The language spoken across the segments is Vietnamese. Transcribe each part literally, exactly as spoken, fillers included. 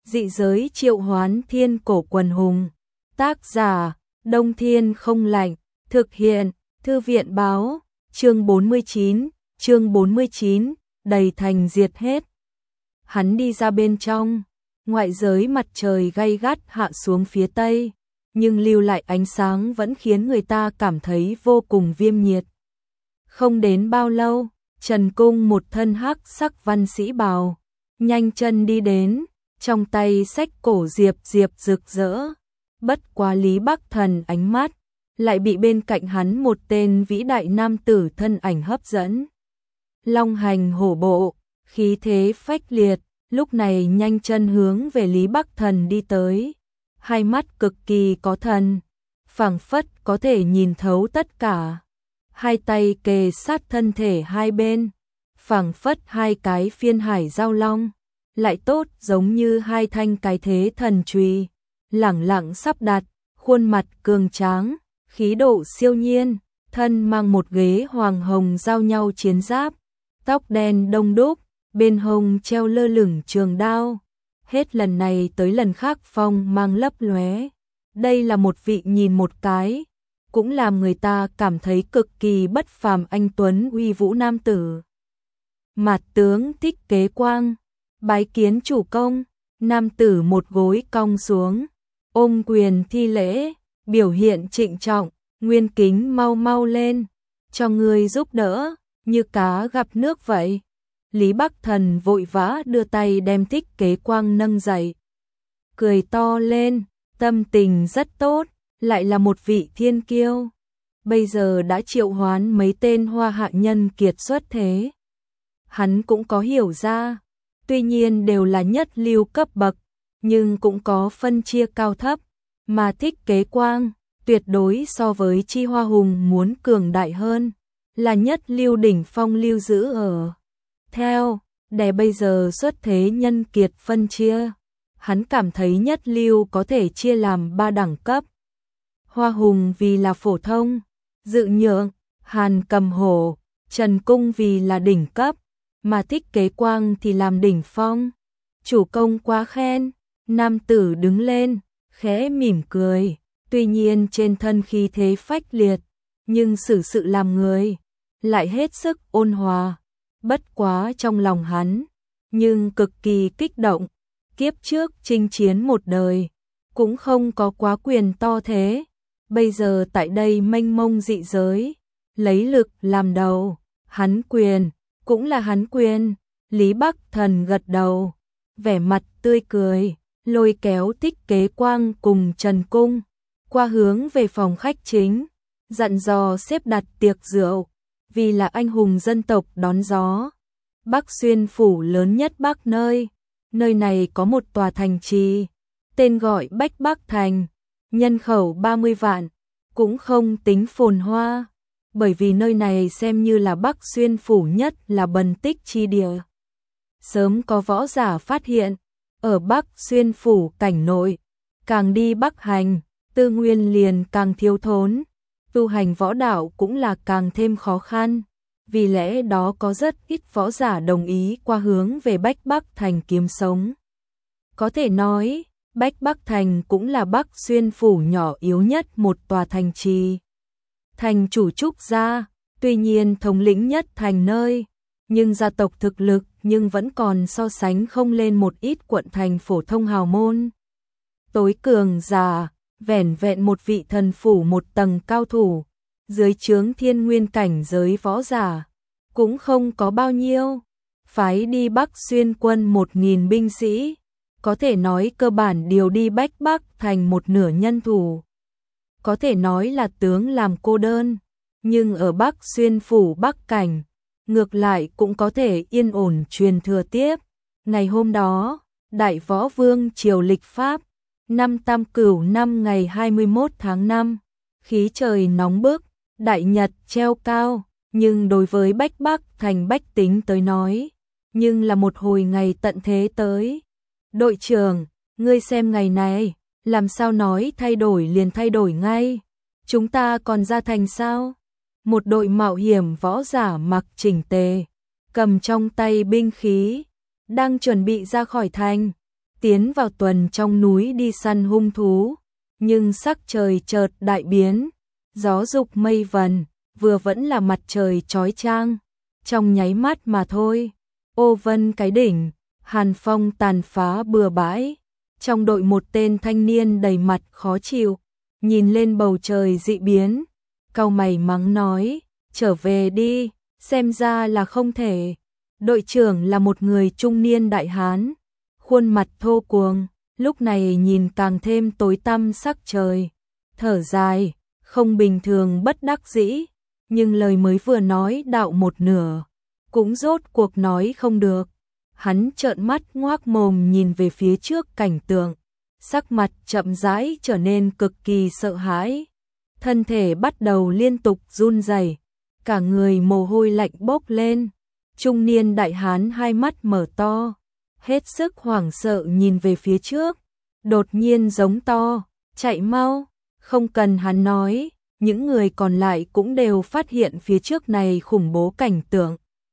Dị giới triệu hoán thiên cổ quần hùng. Tác giả, Đông Thiên không lạnh. Thực hiện, Thư viện báo. Chương bốn mươi chín, chương bốn mươi chín, đầy thành diệt hết. Hắn đi ra bên trong, ngoại giới mặt trời gay gắt hạ xuống phía tây, nhưng lưu lại ánh sáng vẫn khiến người ta cảm thấy vô cùng viêm nhiệt. Không đến bao lâu, Trần Cung một thân hắc sắc văn sĩ bào, nhanh chân đi đến, trong tay xách cổ diệp diệp rực rỡ. Bất quá Lý Bắc Thần ánh mắt lại bị bên cạnh hắn một tên vĩ đại nam tử thân ảnh hấp dẫn. Long hành hổ bộ, khí thế phách liệt, lúc này nhanh chân hướng về Lý Bắc Thần đi tới. Hai mắt cực kỳ có thần, phảng phất có thể nhìn thấu tất cả. Hai tay kề sát thân thể hai bên, phảng phất hai cái phiên hải giao long, lại tốt giống như hai thanh cái thế thần chùy, lẳng lặng sắp đặt, khuôn mặt cường tráng, khí độ siêu nhiên, thân mang một ghế hoàng hồng giao nhau chiến giáp, tóc đen đông đúc, bên hông treo lơ lửng trường đao, hết lần này tới lần khác phong mang lấp lóe. Đây là một vị nhìn một cái, cũng làm người ta cảm thấy cực kỳ bất phàm anh tuấn uy vũ nam tử. Mạt tướng Thích Kế Quang, bái kiến chủ công. Nam tử một gối cong xuống, ôm quyền thi lễ, biểu hiện trịnh trọng, nguyên kính mau mau lên, cho người giúp đỡ, như cá gặp nước vậy. Lý Bắc Thần vội vã đưa tay đem Thích Kế Quang nâng dậy, cười to lên, tâm tình rất tốt, lại là một vị thiên kiêu. Bây giờ đã triệu hoán mấy tên hoa hạ nhân kiệt xuất thế. Hắn cũng có hiểu ra, tuy nhiên đều là nhất lưu cấp bậc, nhưng cũng có phân chia cao thấp, mà Thích Kế Quang tuyệt đối so với Chi Hoa Hùng muốn cường đại hơn, là nhất lưu đỉnh phong lưu giữ ở. Theo, để bây giờ xuất thế nhân kiệt phân chia, hắn cảm thấy nhất lưu có thể chia làm ba đẳng cấp. Hoa Hùng vì là phổ thông, Dự Nhượng, Hàn Cầm Hổ, Trần Cung vì là đỉnh cấp, mà Thích Kế Quang thì làm đỉnh phong. Chủ công quá khen. Nam tử đứng lên, khẽ mỉm cười, tuy nhiên trên thân khí thế phách liệt, nhưng xử sự làm người lại hết sức ôn hòa. Bất quá trong lòng hắn, nhưng cực kỳ kích động, kiếp trước chinh chiến một đời, cũng không có quá quyền to thế. Bây giờ tại đây mênh mông dị giới, lấy lực làm đầu, hắn quyền, cũng là hắn quyền. Lý Bắc Thần gật đầu, vẻ mặt tươi cười, lôi kéo Thích Kế Quang cùng Trần Cung qua hướng về phòng khách chính, dặn dò xếp đặt tiệc rượu, vì là anh hùng dân tộc đón gió. Bắc Xuyên phủ lớn nhất Bắc nơi, nơi này có một tòa thành trì, tên gọi Bách Bắc Thành, nhân khẩu ba mươi vạn, cũng không tính phồn hoa, bởi vì nơi này xem như là Bắc Xuyên phủ nhất là bần tích chi địa. Sớm có võ giả phát hiện, ở Bắc Xuyên phủ cảnh nội, càng đi Bắc hành, tư nguyên liền càng thiếu thốn, tu hành võ đạo cũng là càng thêm khó khăn, vì lẽ đó có rất ít võ giả đồng ý qua hướng về Bách Bắc Thành kiếm sống. Có thể nói, Bách Bắc Thành cũng là Bắc Xuyên phủ nhỏ yếu nhất một tòa thành trì. Thành chủ Trúc gia, tuy nhiên thống lĩnh nhất thành nơi, nhưng gia tộc thực lực nhưng vẫn còn so sánh không lên một ít quận thành phổ thông hào môn. Tối cường giả, vẻn vẹn một vị thần phủ một tầng cao thủ, dưới trướng thiên nguyên cảnh giới võ giả, cũng không có bao nhiêu. Phái đi Bắc Xuyên quân một nghìn binh sĩ, có thể nói cơ bản điều đi Bách Bắc thành một nửa nhân thủ. Có thể nói là tướng làm cô đơn, nhưng ở Bắc Xuyên phủ Bắc cảnh, ngược lại cũng có thể yên ổn truyền thừa tiếp. Ngày hôm đó, Đại Võ Vương triều lịch Pháp, năm Tam Cửu năm ngày hai mươi mốt tháng năm, khí trời nóng bức, đại nhật treo cao, nhưng đối với Bách Bắc thành bách tính tới nói, nhưng là một hồi ngày tận thế tới. Đội trưởng, ngươi xem ngày này, làm sao nói thay đổi liền thay đổi ngay, chúng ta còn ra thành sao? Một đội mạo hiểm võ giả mặc chỉnh tề, cầm trong tay binh khí, đang chuẩn bị ra khỏi thành. tiến vào tuần trong núi đi săn hung thú, nhưng sắc trời chợt đại biến, gió dục mây vần, vừa vẫn là mặt trời chói chang, trong nháy mắt mà thôi. Ô vân cái đỉnh, hàn phong tàn phá bừa bãi, trong đội một tên thanh niên đầy mặt khó chịu, nhìn lên bầu trời dị biến, cau mày mắng nói, trở về đi, xem ra là không thể. Đội trưởng là một người trung niên đại hán, khuôn mặt thô cuồng, lúc này nhìn càng thêm tối tăm sắc trời, thở dài, không bình thường bất đắc dĩ, nhưng lời mới vừa nói đạo một nửa, cũng rốt cuộc nói không được. Hắn trợn mắt ngoác mồm nhìn về phía trước cảnh tượng, sắc mặt chậm rãi trở nên cực kỳ sợ hãi, thân thể bắt đầu liên tục run rẩy, cả người mồ hôi lạnh bốc lên. Trung niên đại hán hai mắt mở to, hết sức hoảng sợ nhìn về phía trước, đột nhiên giống to, chạy mau. Không cần hắn nói, những người còn lại cũng đều phát hiện phía trước này khủng bố cảnh tượng.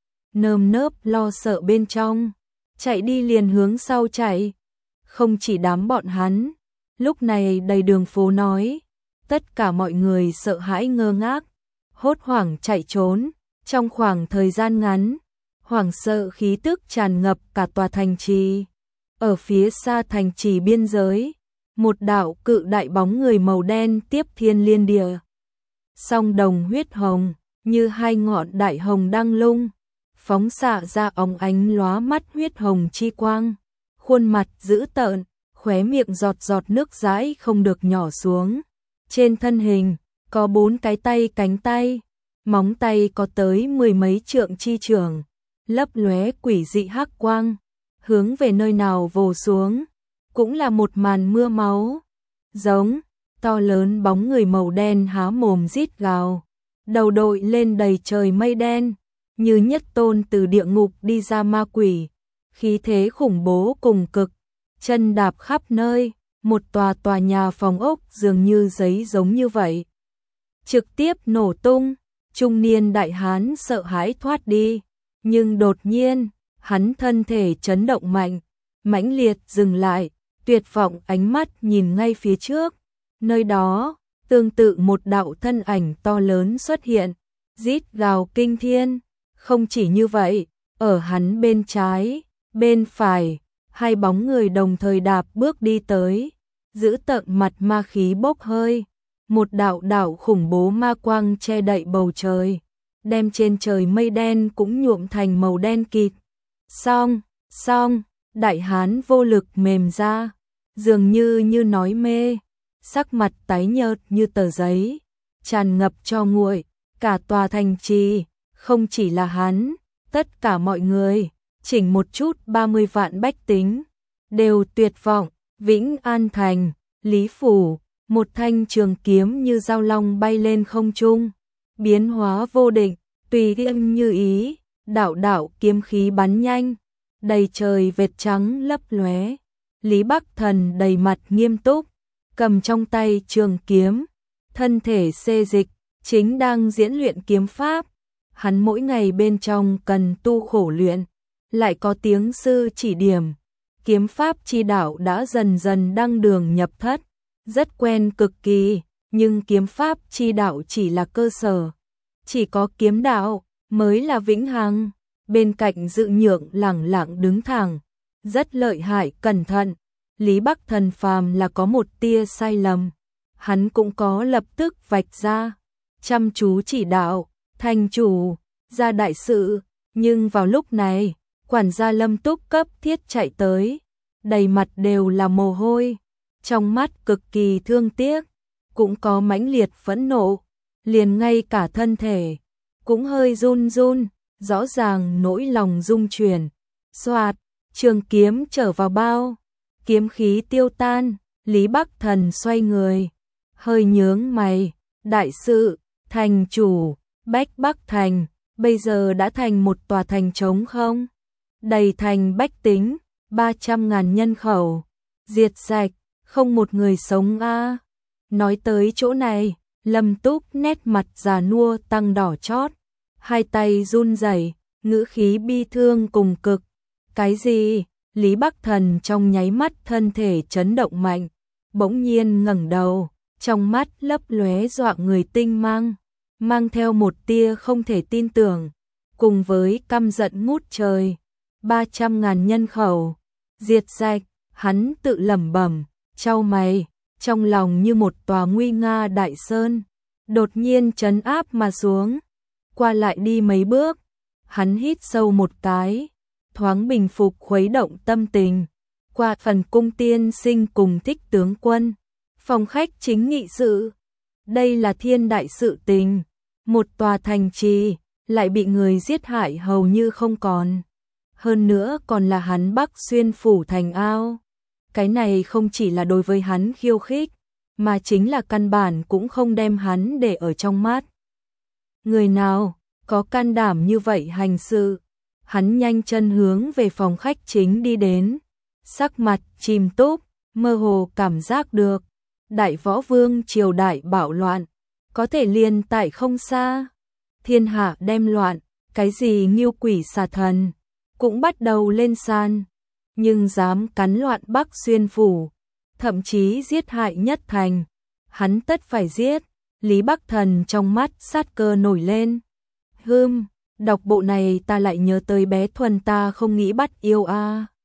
Nơm nớp lo sợ bên trong, chạy đi liền hướng sau chạy. Không chỉ đám bọn hắn, lúc này đầy đường phố nói, tất cả mọi người sợ hãi ngơ ngác, hốt hoảng chạy trốn. Trong khoảng thời gian ngắn, hoảng sợ khí tức tràn ngập cả tòa thành trì. Ở phía xa thành trì biên giới, một đạo cự đại bóng người màu đen tiếp thiên liên địa. Song đồng huyết hồng, như hai ngọn đại hồng đăng lung, phóng xạ ra óng ánh lóa mắt huyết hồng chi quang. Khuôn mặt dữ tợn, khóe miệng giọt giọt nước dãi không được nhỏ xuống. Trên thân hình, có bốn cái tay cánh tay, móng tay có tới mười mấy trượng chi trường, lấp lóe quỷ dị hắc quang, hướng về nơi nào vồ xuống, cũng là một màn mưa máu. Giống, to lớn bóng người màu đen há mồm rít gào, đầu đội lên đầy trời mây đen, như nhất tôn từ địa ngục đi ra ma quỷ, khí thế khủng bố cùng cực, chân đạp khắp nơi, một tòa tòa nhà phòng ốc dường như giấy giống như vậy, trực tiếp nổ tung. Trung niên đại hán sợ hãi thoát đi, nhưng đột nhiên, hắn thân thể chấn động mạnh, mãnh liệt dừng lại, tuyệt vọng ánh mắt nhìn ngay phía trước. Nơi đó, tương tự một đạo thân ảnh to lớn xuất hiện, rít gào kinh thiên. Không chỉ như vậy, ở hắn bên trái, bên phải, hai bóng người đồng thời đạp bước đi tới, giữ tợn mặt ma khí bốc hơi. Một đạo đạo khủng bố ma quang che đậy bầu trời, đem trên trời mây đen cũng nhuộm thành màu đen kịt. Xong, xong, đại hán vô lực mềm ra, dường như như nói mê, sắc mặt tái nhợt như tờ giấy, tràn ngập tro nguội, cả tòa thành trì, không chỉ là hắn, tất cả mọi người, chỉnh một chút ba mươi vạn bách tính, đều tuyệt vọng. Vĩnh An Thành, Lý Phủ, một thanh trường kiếm như dao long bay lên không trung, biến hóa vô định, tùy tiện như ý, đạo đạo kiếm khí bắn nhanh, đầy trời vệt trắng lấp lóe. Lý Bắc Thần đầy mặt nghiêm túc, cầm trong tay trường kiếm, thân thể xê dịch, chính đang diễn luyện kiếm pháp. Hắn mỗi ngày bên trong cần tu khổ luyện, lại có tiếng sư chỉ điểm, kiếm pháp chi đạo đã dần dần đăng đường nhập thất, rất quen cực kỳ, nhưng kiếm pháp chi đạo chỉ là cơ sở, chỉ có kiếm đạo mới là vĩnh hằng. Bên cạnh Dự Nhượng lẳng lặng đứng thẳng, rất lợi hại cẩn thận. Lý Bắc Thần phàm là có một tia sai lầm, hắn cũng có lập tức vạch ra, chăm chú chỉ đạo, thành chủ, ra đại sự. Nhưng vào lúc này, quản gia Lâm Túc cấp thiết chạy tới, đầy mặt đều là mồ hôi, trong mắt cực kỳ thương tiếc, cũng có mãnh liệt phẫn nộ, liền ngay cả thân thể cũng hơi run run, rõ ràng nỗi lòng rung chuyển. Xoạt, trường kiếm trở vào bao, kiếm khí tiêu tan. Lý Bắc Thần xoay người, hơi nhướng mày, đại sự, thành chủ, Bách Bắc Thành, bây giờ đã thành một tòa thành trống không, đầy thành bách tính, ba trăm ngàn nhân khẩu, diệt sạch, không một người sống a. À. Nói tới chỗ này, Lâm Túc nét mặt già nua tăng đỏ chót, hai tay run rẩy, ngữ khí bi thương cùng cực. Cái gì? Lý Bắc Thần trong nháy mắt thân thể chấn động mạnh, bỗng nhiên ngẩng đầu, trong mắt lấp lóe dọa người tinh mang, mang theo một tia không thể tin tưởng, cùng với căm giận ngút trời. ba trăm ngàn nhân khẩu, diệt sạch, hắn tự lẩm bẩm, chau mày, trong lòng như một tòa nguy nga đại sơn, đột nhiên trấn áp mà xuống. Qua lại đi mấy bước, hắn hít sâu một cái, thoáng bình phục khuấy động tâm tình. Qua phần cung tiên sinh cùng Thích tướng quân, phòng khách chính nghị sự. Đây là thiên đại sự tình, một tòa thành trì lại bị người giết hại hầu như không còn. Hơn nữa còn là hắn Bắc Xuyên phủ thành ao. Cái này không chỉ là đối với hắn khiêu khích, mà chính là căn bản cũng không đem hắn để ở trong mắt. Người nào có can đảm như vậy hành sự? Hắn nhanh chân hướng về phòng khách chính đi đến, sắc mặt chìm túc, mơ hồ cảm giác được Đại Võ Vương triều đại bạo loạn, có thể liền tại không xa. Thiên hạ đem loạn, cái gì Ngưu Quỷ Xà Thần cũng bắt đầu lên sàn, nhưng dám cắn loạn Bắc Xuyên phủ, thậm chí giết hại nhất thành, hắn tất phải giết. Lý Bắc Thần trong mắt sát cơ nổi lên. Hừm, đọc bộ này ta lại nhớ tới bé Thuần ta không nghĩ bắt yêu a. À.